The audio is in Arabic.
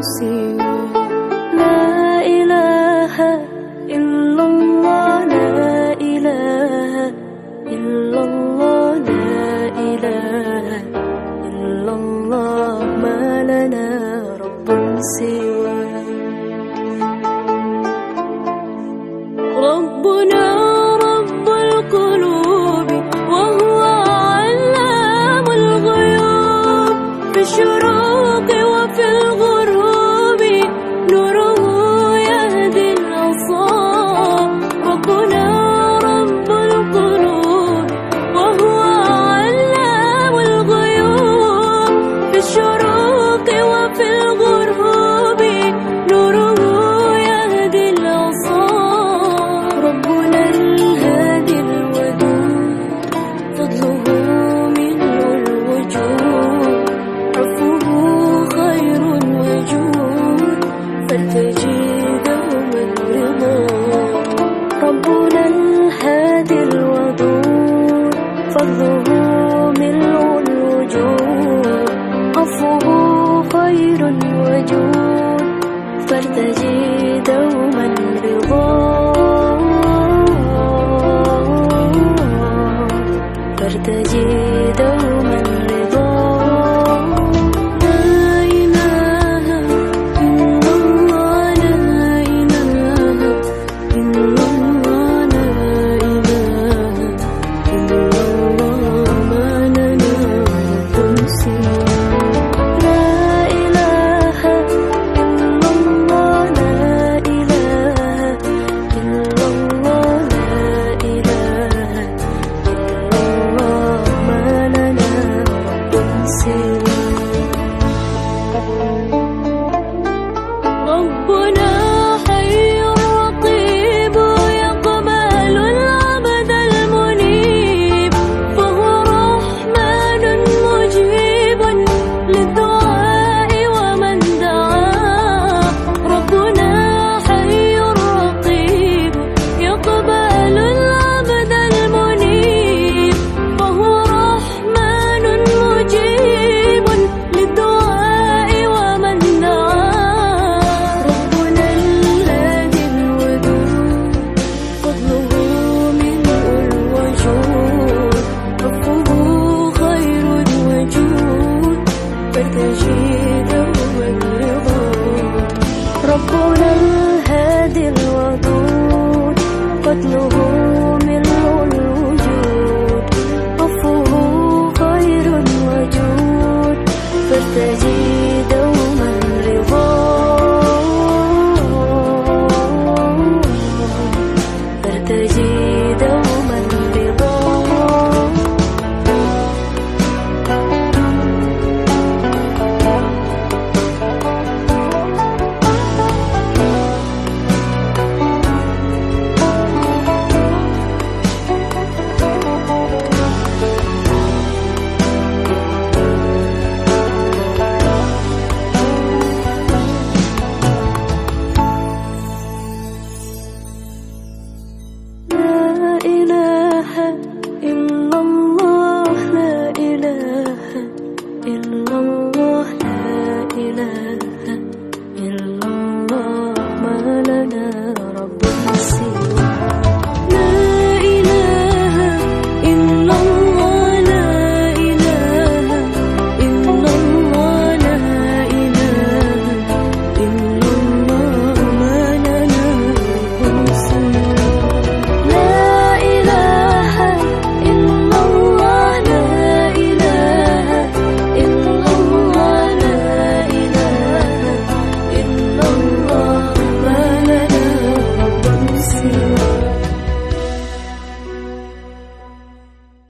سواه. لا إله إلا الله، لا إله إلا الله، لا إله إلا الله، ما لنا رب سواه. ربنا رب القلوب وهو علام الغيوب، في الشروق وفي الغروب نوره يهدي الأصاب. ربنا رب القلوب وهو علام الغيوب، في الشروق وفي الغروب نوره يهدي الأصاب. ربنا الهادي الودود، فضله ملء الوجود، عفوه خير وجود، فلتجده من رضا. ربنا الهادي الودود، فضله ملء الوجود، عفوه خير وجود، فارتجي